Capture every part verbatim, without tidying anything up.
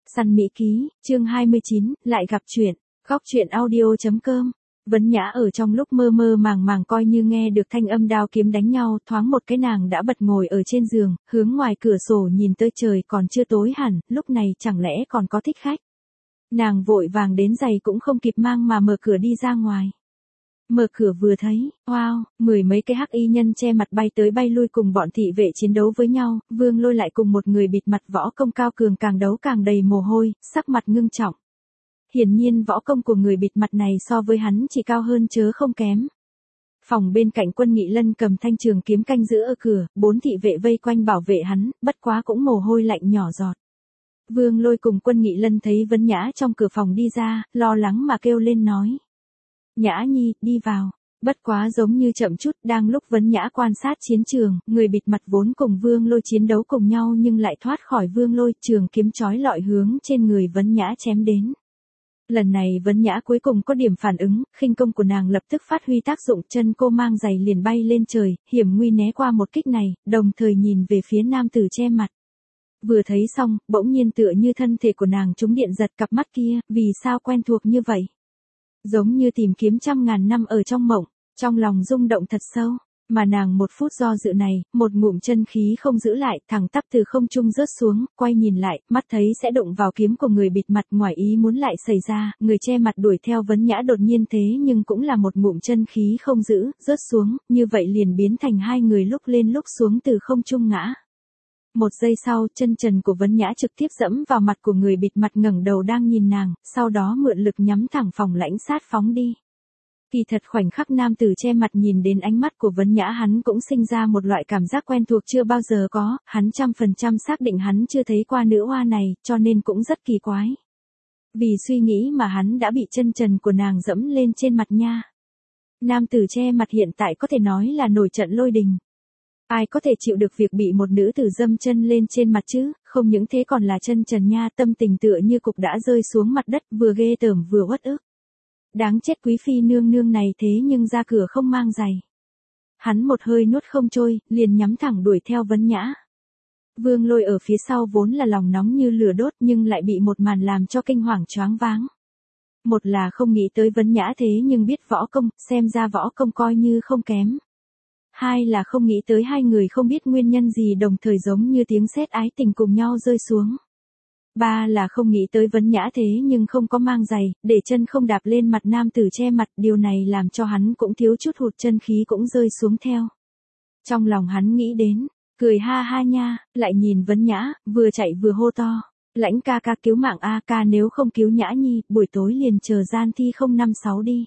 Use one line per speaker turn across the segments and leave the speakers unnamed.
Săn Mỹ Ký, chương hai mươi chín, lại gặp chuyện. Góc truyện audio chấm com. Vấn Nhã ở trong lúc mơ mơ màng màng coi như nghe được thanh âm đao kiếm đánh nhau, thoáng một cái nàng đã bật ngồi ở trên giường, hướng ngoài cửa sổ nhìn tới trời còn chưa tối hẳn, lúc này chẳng lẽ còn có thích khách. Nàng vội vàng đến giày cũng không kịp mang mà mở cửa đi ra ngoài. Mở cửa vừa thấy, wow, mười mấy cái hắc y nhân che mặt bay tới bay lui cùng bọn thị vệ chiến đấu với nhau, Vương Lôi lại cùng một người bịt mặt võ công cao cường càng đấu càng đầy mồ hôi, sắc mặt ngưng trọng. Hiển nhiên võ công của người bịt mặt này so với hắn chỉ cao hơn chớ không kém. Phòng bên cạnh Quân Nghị Lân cầm thanh trường kiếm canh giữ ở cửa, bốn thị vệ vây quanh bảo vệ hắn, bất quá cũng mồ hôi lạnh nhỏ giọt. Vương Lôi cùng Quân Nghị Lân thấy Vấn Nhã trong cửa phòng đi ra, lo lắng mà kêu lên nói. Nhã Nhi, đi vào. Bất quá giống như chậm chút, đang lúc Vấn Nhã quan sát chiến trường, người bịt mặt vốn cùng Vương Lôi chiến đấu cùng nhau nhưng lại thoát khỏi Vương Lôi, trường kiếm chói lọi hướng trên người Vấn Nhã chém đến. Lần này Vấn Nhã cuối cùng có điểm phản ứng, khinh công của nàng lập tức phát huy tác dụng, chân cô mang giày liền bay lên trời, hiểm nguy né qua một kích này, đồng thời nhìn về phía nam tử che mặt. Vừa thấy xong, bỗng nhiên tựa như thân thể của nàng trúng điện giật, cặp mắt kia, vì sao quen thuộc như vậy? Giống như tìm kiếm trăm ngàn năm ở trong mộng, trong lòng rung động thật sâu, mà nàng một phút do dự này, một ngụm chân khí không giữ lại, thẳng tắp từ không trung rớt xuống, quay nhìn lại, mắt thấy sẽ đụng vào kiếm của người bịt mặt, ngoài ý muốn lại xảy ra, người che mặt đuổi theo Vấn Nhã đột nhiên thế nhưng cũng là một ngụm chân khí không giữ, rớt xuống, như vậy liền biến thành hai người lúc lên lúc xuống từ không trung ngã. Một giây sau, chân trần của Vấn Nhã trực tiếp dẫm vào mặt của người bịt mặt ngẩng đầu đang nhìn nàng, sau đó mượn lực nhắm thẳng phòng lãnh sát phóng đi. Kỳ thật khoảnh khắc nam tử che mặt nhìn đến ánh mắt của Vấn Nhã hắn cũng sinh ra một loại cảm giác quen thuộc chưa bao giờ có, hắn trăm phần trăm xác định hắn chưa thấy qua nữ hoa này, cho nên cũng rất kỳ quái. Vì suy nghĩ mà hắn đã bị chân trần của nàng dẫm lên trên mặt nha. Nam tử che mặt hiện tại có thể nói là nổi trận lôi đình. Ai có thể chịu được việc bị một nữ tử dâm chân lên trên mặt chứ, không những thế còn là chân trần nha, tâm tình tựa như cục đã rơi xuống mặt đất, vừa ghê tởm vừa uất ức. Đáng chết quý phi nương nương này thế nhưng ra cửa không mang giày. Hắn một hơi nuốt không trôi, liền nhắm thẳng đuổi theo Vấn Nhã. Vương Lôi ở phía sau vốn là lòng nóng như lửa đốt nhưng lại bị một màn làm cho kinh hoàng choáng váng. Một là không nghĩ tới Vấn Nhã thế nhưng biết võ công, xem ra võ công coi như không kém. Hai là không nghĩ tới hai người không biết nguyên nhân gì đồng thời giống như tiếng sét ái tình cùng nhau rơi xuống. Ba là không nghĩ tới Vấn Nhã thế nhưng không có mang giày, để chân không đạp lên mặt nam tử che mặt, điều này làm cho hắn cũng thiếu chút hụt chân khí cũng rơi xuống theo. Trong lòng hắn nghĩ đến, cười ha ha nha, lại nhìn Vấn Nhã, vừa chạy vừa hô to, lãnh ca ca cứu mạng a ca nếu không cứu Nhã Nhi, buổi tối liền chờ gian thi không năm sáu đi.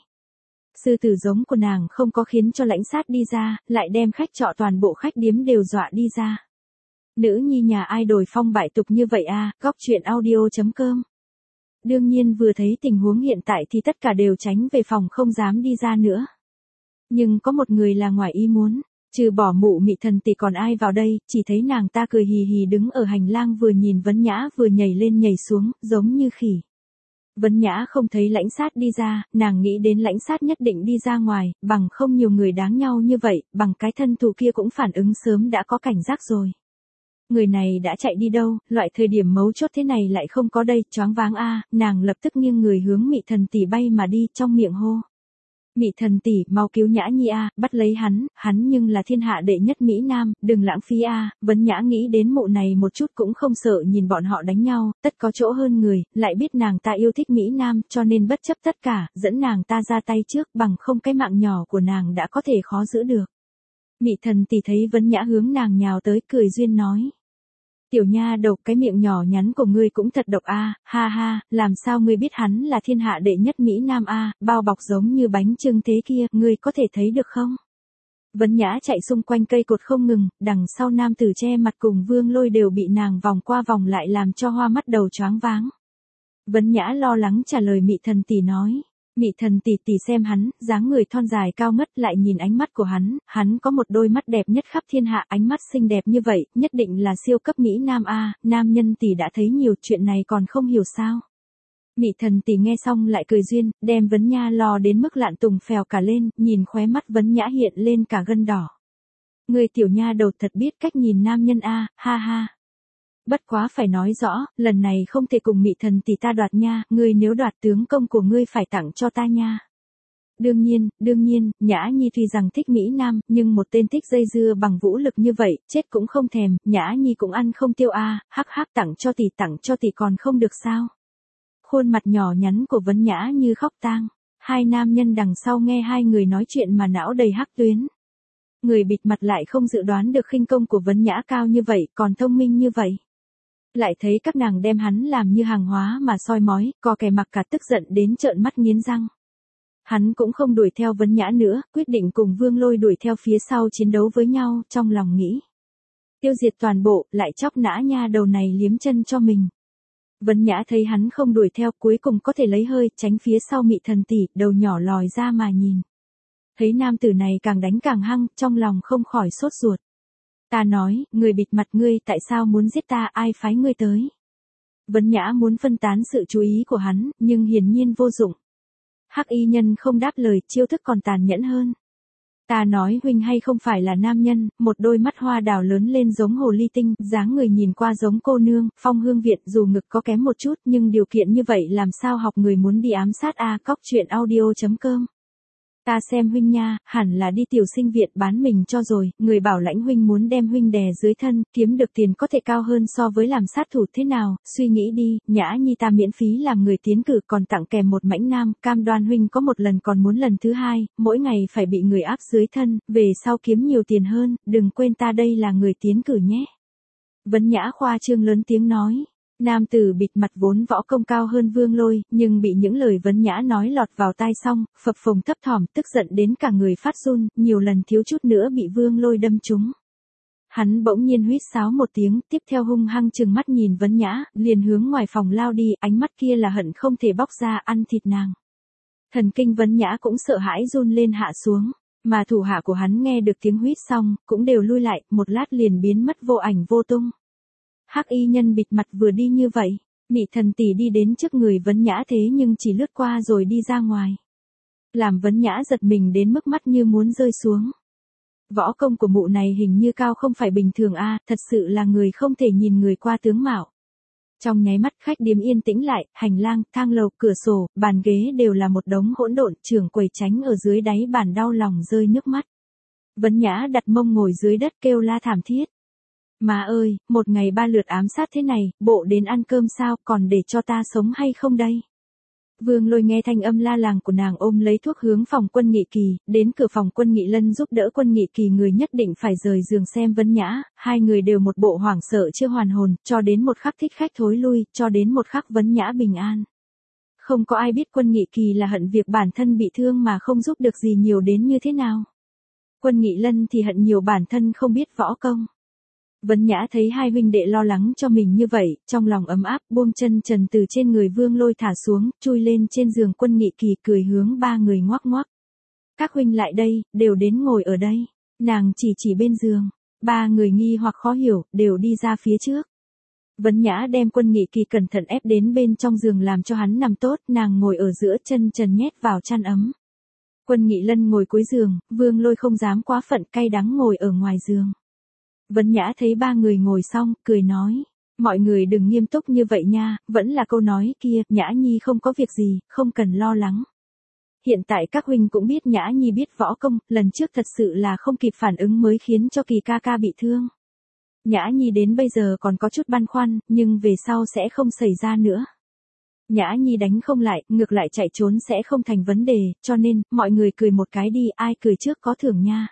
Sư tử giống của nàng không có khiến cho lãnh sát đi ra, lại đem khách trọ toàn bộ khách điếm đều dọa đi ra. Nữ nhi nhà ai đồi phong bại tục như vậy a, góc truyện audio chấm com. Đương nhiên vừa thấy tình huống hiện tại thì tất cả đều tránh về phòng không dám đi ra nữa. Nhưng có một người là ngoài ý muốn, trừ bỏ Mụ Mị Thần Tỷ còn ai vào đây, chỉ thấy nàng ta cười hì hì đứng ở hành lang vừa nhìn Vấn Nhã vừa nhảy lên nhảy xuống, giống như khỉ. Vấn Nhã không thấy lãnh sát đi ra, nàng nghĩ đến lãnh sát nhất định đi ra ngoài, bằng không nhiều người đáng nhau như vậy, bằng cái thân thủ kia cũng phản ứng sớm đã có cảnh giác rồi. Người này đã chạy đi đâu, loại thời điểm mấu chốt thế này lại không có đây, choáng váng a, nàng lập tức nghiêng người hướng Mị Thần Tỷ bay mà đi, trong miệng hô. Mị Thần Tỷ, mau cứu Nhã Nhi a, bắt lấy hắn, hắn nhưng là thiên hạ đệ nhất Mỹ Nam, đừng lãng phí a. Vấn Nhã nghĩ đến mụ này một chút cũng không sợ nhìn bọn họ đánh nhau, tất có chỗ hơn người, lại biết nàng ta yêu thích Mỹ Nam, cho nên bất chấp tất cả, dẫn nàng ta ra tay trước, bằng không cái mạng nhỏ của nàng đã có thể khó giữ được. Mị Thần Tỷ thấy Vấn Nhã hướng nàng nhào tới, cười duyên nói. Tiểu nha đầu, cái miệng nhỏ nhắn của ngươi cũng thật độc a, ha ha, làm sao ngươi biết hắn là thiên hạ đệ nhất Mỹ Nam a, bao bọc giống như bánh chưng thế kia, ngươi có thể thấy được không? Vấn Nhã chạy xung quanh cây cột không ngừng, đằng sau nam tử che mặt cùng Vương Lôi đều bị nàng vòng qua vòng lại làm cho hoa mắt đầu choáng váng. Vấn Nhã lo lắng trả lời Mị Thần Tỷ nói. Mị Thần Tỷ tỷ xem hắn, dáng người thon dài cao ngất, lại nhìn ánh mắt của hắn, hắn có một đôi mắt đẹp nhất khắp thiên hạ, ánh mắt xinh đẹp như vậy, nhất định là siêu cấp Mỹ Nam a, nam nhân tỷ đã thấy nhiều, chuyện này còn không hiểu sao? Mị Thần Tỷ nghe xong lại cười duyên, đem Vấn Nha lo đến mức lạn tùng phèo cả lên, nhìn khóe mắt Vấn Nhã hiện lên cả gân đỏ. Người tiểu nha đầu thật biết cách nhìn nam nhân a, ha ha. Bất quá phải nói rõ, lần này không thể cùng Mị Thần tỷ ta đoạt nha, ngươi nếu đoạt tướng công của ngươi phải tặng cho ta nha. Đương nhiên, đương nhiên, Nhã Nhi tuy rằng thích Mỹ Nam, nhưng một tên thích dây dưa bằng vũ lực như vậy, chết cũng không thèm, Nhã Nhi cũng ăn không tiêu a, hắc hắc tặng cho tỷ tặng cho tỷ còn không được sao. Khuôn mặt nhỏ nhắn của Vấn Nhã như khóc tang, hai nam nhân đằng sau nghe hai người nói chuyện mà não đầy hắc tuyến. Người bịt mặt lại không dự đoán được khinh công của Vấn Nhã cao như vậy, còn thông minh như vậy. Lại thấy các nàng đem hắn làm như hàng hóa mà soi mói, có kẻ mặc cả tức giận đến trợn mắt nghiến răng. Hắn cũng không đuổi theo Vấn Nhã nữa, quyết định cùng Vương Lôi đuổi theo phía sau chiến đấu với nhau, trong lòng nghĩ. Tiêu diệt toàn bộ, lại chóc nã nha đầu này liếm chân cho mình. Vấn Nhã thấy hắn không đuổi theo, cuối cùng có thể lấy hơi, tránh phía sau Mị Thần tỷ, đầu nhỏ lòi ra mà nhìn. Thấy nam tử này càng đánh càng hăng, trong lòng không khỏi sốt ruột. Ta nói, người bịt mặt ngươi tại sao muốn giết ta, ai phái ngươi tới? Vấn Nhã muốn phân tán sự chú ý của hắn, nhưng hiển nhiên vô dụng. Hắc y nhân không đáp lời, chiêu thức còn tàn nhẫn hơn. Ta nói huynh hay không phải là nam nhân, một đôi mắt hoa đào lớn lên giống hồ ly tinh, dáng người nhìn qua giống cô nương, Phong Hương Viện, dù ngực có kém một chút, nhưng điều kiện như vậy làm sao học người muốn đi ám sát a. Cóc truyện audio chấm com. Ta xem huynh nha, hẳn là đi tiểu sinh viện bán mình cho rồi, người bảo lãnh huynh muốn đem huynh đè dưới thân, kiếm được tiền có thể cao hơn so với làm sát thủ thế nào, suy nghĩ đi, Nhã Nhi ta miễn phí làm người tiến cử còn tặng kèm một mãnh nam, cam đoan huynh có một lần còn muốn lần thứ hai, mỗi ngày phải bị người áp dưới thân, về sau kiếm nhiều tiền hơn, đừng quên ta đây là người tiến cử nhé. Vấn Nhã khoa trương lớn tiếng nói. Nam tử bịt mặt vốn võ công cao hơn Vương Lôi, nhưng bị những lời Vấn Nhã nói lọt vào tai xong, phập phồng thấp thỏm, tức giận đến cả người phát run, nhiều lần thiếu chút nữa bị Vương Lôi đâm trúng. Hắn bỗng nhiên huýt sáo một tiếng, tiếp theo hung hăng trừng mắt nhìn Vấn Nhã, liền hướng ngoài phòng lao đi, ánh mắt kia là hận không thể bóc ra ăn thịt nàng. Thần kinh Vấn Nhã cũng sợ hãi run lên hạ xuống, mà thủ hạ của hắn nghe được tiếng huýt xong, cũng đều lui lại, một lát liền biến mất vô ảnh vô tung. Hắc y nhân bịt mặt vừa đi như vậy, Mị Thần tỷ đi đến trước người Vấn Nhã thế nhưng chỉ lướt qua rồi đi ra ngoài. Làm Vấn Nhã giật mình đến mức mắt như muốn rơi xuống. Võ công của mụ này hình như cao không phải bình thường a, thật sự là người không thể nhìn người qua tướng mạo. Trong nháy mắt khách điếm yên tĩnh lại, hành lang, thang lầu, cửa sổ, bàn ghế đều là một đống hỗn độn, trưởng quầy tránh ở dưới đáy bàn đau lòng rơi nước mắt. Vấn Nhã đặt mông ngồi dưới đất kêu la thảm thiết. Má ơi, một ngày ba lượt ám sát thế này, bộ đến ăn cơm sao, còn để cho ta sống hay không đây? Vương Lôi nghe thanh âm la làng của nàng ôm lấy thuốc hướng phòng Quân Nghị Kỳ, đến cửa phòng Quân Nghị Lân giúp đỡ Quân Nghị Kỳ người nhất định phải rời giường xem Vấn Nhã, hai người đều một bộ hoảng sợ chưa hoàn hồn, cho đến một khắc thích khách thối lui, cho đến một khắc Vấn Nhã bình an. Không có ai biết Quân Nghị Kỳ là hận việc bản thân bị thương mà không giúp được gì nhiều đến như thế nào. Quân Nghị Lân thì hận nhiều bản thân không biết võ công. Vấn Nhã thấy hai huynh đệ lo lắng cho mình như vậy, trong lòng ấm áp, buông chân trần từ trên người Vương Lôi thả xuống, chui lên trên giường Quân Nghị Kỳ cười hướng ba người ngoắc ngoắc. Các huynh lại đây, đều đến ngồi ở đây. Nàng chỉ chỉ bên giường. Ba người nghi hoặc khó hiểu, đều đi ra phía trước. Vấn Nhã đem Quân Nghị Kỳ cẩn thận ép đến bên trong giường làm cho hắn nằm tốt, nàng ngồi ở giữa chân trần nhét vào chăn ấm. Quân Nghị Lân ngồi cuối giường, Vương Lôi không dám quá phận cay đắng ngồi ở ngoài giường. Vấn Nhã thấy ba người ngồi xong, cười nói, mọi người đừng nghiêm túc như vậy nha, vẫn là câu nói kia, Nhã Nhi không có việc gì, không cần lo lắng. Hiện tại các huynh cũng biết Nhã Nhi biết võ công, lần trước thật sự là không kịp phản ứng mới khiến cho Kỳ ca ca bị thương. Nhã Nhi đến bây giờ còn có chút băn khoăn, nhưng về sau sẽ không xảy ra nữa. Nhã Nhi đánh không lại, ngược lại chạy trốn sẽ không thành vấn đề, cho nên, mọi người cười một cái đi, ai cười trước có thưởng nha.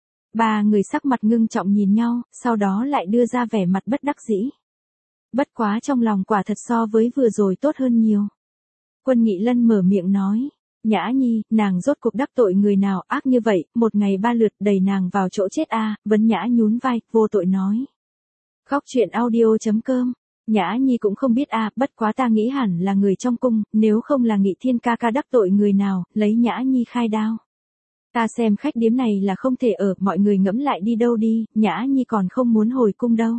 Ba người sắc mặt ngưng trọng nhìn nhau, sau đó lại đưa ra vẻ mặt bất đắc dĩ. Bất quá trong lòng quả thật so với vừa rồi tốt hơn nhiều. Quân Nghị Lân mở miệng nói, Nhã Nhi, nàng rốt cuộc đắc tội người nào ác như vậy, một ngày ba lượt đẩy nàng vào chỗ chết a. Vấn Nhã nhún vai, vô tội nói. Khóc truyện audio chấm com. Nhã Nhi cũng không biết a, bất quá ta nghĩ hẳn là người trong cung, nếu không là Nghị Thiên ca ca đắc tội người nào, lấy Nhã Nhi khai đao. Ta xem khách điếm này là không thể ở, mọi người ngẫm lại đi đâu đi, Nhã Nhi còn không muốn hồi cung đâu.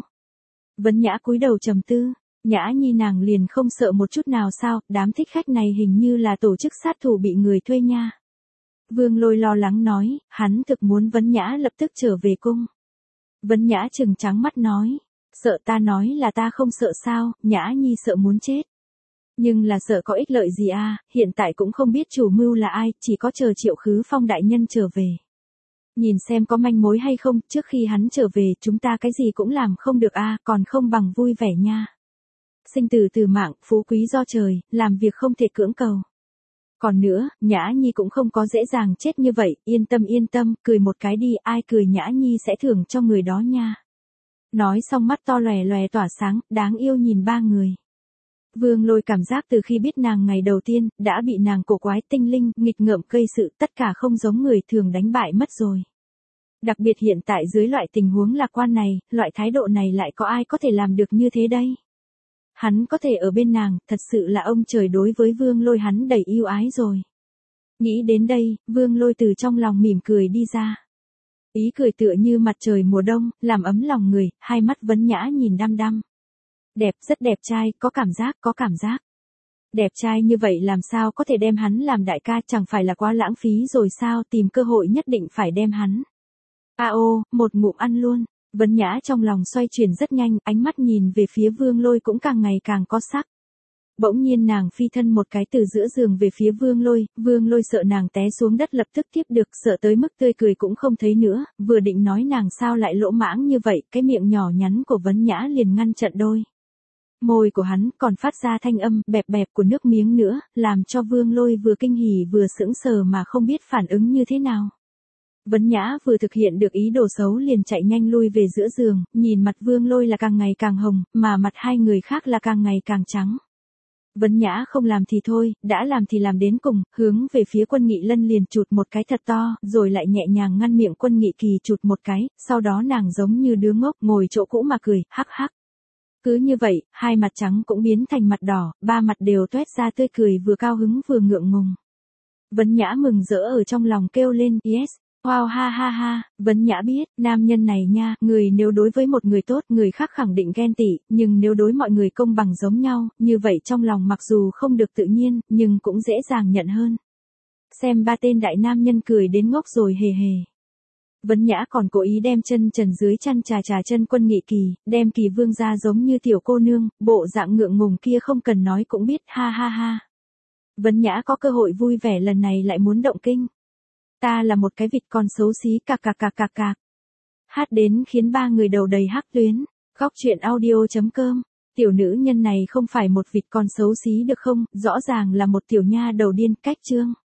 Vấn Nhã cúi đầu trầm tư, Nhã Nhi nàng liền không sợ một chút nào sao, đám thích khách này hình như là tổ chức sát thủ bị người thuê nha. Vương Lôi lo lắng nói, hắn thực muốn Vấn Nhã lập tức trở về cung. Vấn Nhã trừng trắng mắt nói, Sợ ta nói là ta không sợ sao, Nhã Nhi sợ muốn chết. Nhưng là sợ có ích lợi gì à, hiện tại cũng không biết chủ mưu là ai, chỉ có chờ Triệu Khứ Phong đại nhân trở về. Nhìn xem có manh mối hay không, trước khi hắn trở về chúng ta cái gì cũng làm không được a, còn không bằng vui vẻ nha. Sinh tử từ mạng, phú quý do trời, làm việc không thể cưỡng cầu. Còn nữa, Nhã Nhi cũng không có dễ dàng chết như vậy, yên tâm yên tâm, cười một cái đi, ai cười Nhã Nhi sẽ thưởng cho người đó nha. Nói xong mắt to lòe lòe tỏa sáng, đáng yêu nhìn ba người. Vương Lôi cảm giác từ khi biết nàng ngày đầu tiên, đã bị nàng cổ quái tinh linh, nghịch ngợm gây sự, tất cả không giống người thường đánh bại mất rồi. Đặc biệt hiện tại dưới loại tình huống lạc quan này, loại thái độ này lại có ai có thể làm được như thế đây? Hắn có thể ở bên nàng, thật sự là ông trời đối với Vương Lôi hắn đầy yêu ái rồi. Nghĩ đến đây, Vương Lôi từ trong lòng mỉm cười đi ra. Ý cười tựa như mặt trời mùa đông, làm ấm lòng người, hai mắt vấn nhã nhìn đăm đăm. Đẹp, rất đẹp trai, có cảm giác, có cảm giác. Đẹp trai như vậy làm sao có thể đem hắn làm đại ca, chẳng phải là quá lãng phí rồi sao, tìm cơ hội nhất định phải đem hắn. A ô, một ngụm ăn luôn. Vấn nhã trong lòng xoay chuyển rất nhanh, ánh mắt nhìn về phía Vương Lôi cũng càng ngày càng có sắc. Bỗng nhiên nàng phi thân một cái từ giữa giường về phía Vương Lôi, Vương Lôi sợ nàng té xuống đất lập tức tiếp được, sợ tới mức tươi cười cũng không thấy nữa, vừa định nói nàng sao lại lỗ mãng như vậy, cái miệng nhỏ nhắn của Vấn nhã liền ngăn chặn đôi. Môi của hắn còn phát ra thanh âm bẹp bẹp của nước miếng nữa, làm cho Vương Lôi vừa kinh hỉ vừa sững sờ mà không biết phản ứng như thế nào. Vấn nhã vừa thực hiện được ý đồ xấu liền chạy nhanh lui về giữa giường, nhìn mặt Vương Lôi là càng ngày càng hồng, mà mặt hai người khác là càng ngày càng trắng. Vấn nhã không làm thì thôi, đã làm thì làm đến cùng, hướng về phía Quân Nghị Lân liền chụt một cái thật to, rồi lại nhẹ nhàng ngăn miệng Quân Nghị Kỳ chụt một cái, sau đó nàng giống như đứa ngốc ngồi chỗ cũ mà cười, hắc hắc. Cứ như vậy, hai mặt trắng cũng biến thành mặt đỏ, ba mặt đều toét ra tươi cười vừa cao hứng vừa ngượng ngùng. Vấn nhã mừng rỡ ở trong lòng kêu lên, yes. Wow ha ha ha, Vấn nhã biết, nam nhân này nha, người nếu đối với một người tốt, người khác khẳng định ghen tị, nhưng nếu đối mọi người công bằng giống nhau, như vậy trong lòng mặc dù không được tự nhiên, nhưng cũng dễ dàng nhận hơn. Xem ba tên đại nam nhân cười đến ngốc rồi hề hề. Vấn nhã còn cố ý đem chân trần dưới chăn trà trà chân Quân Nghị Kỳ, đem Kỳ Vương ra giống như tiểu cô nương, bộ dạng ngượng ngùng kia không cần nói cũng biết, ha ha ha. Vấn nhã có cơ hội vui vẻ lần này lại muốn động kinh. Ta là một cái vịt con xấu xí cạc cạc cạc cạc cạc. Hát đến khiến ba người đầu đầy hắc tuyến. Góc truyện audio chấm com. Tiểu nữ nhân này không phải một vịt con xấu xí được không, rõ ràng là một tiểu nha đầu điên, cách chương.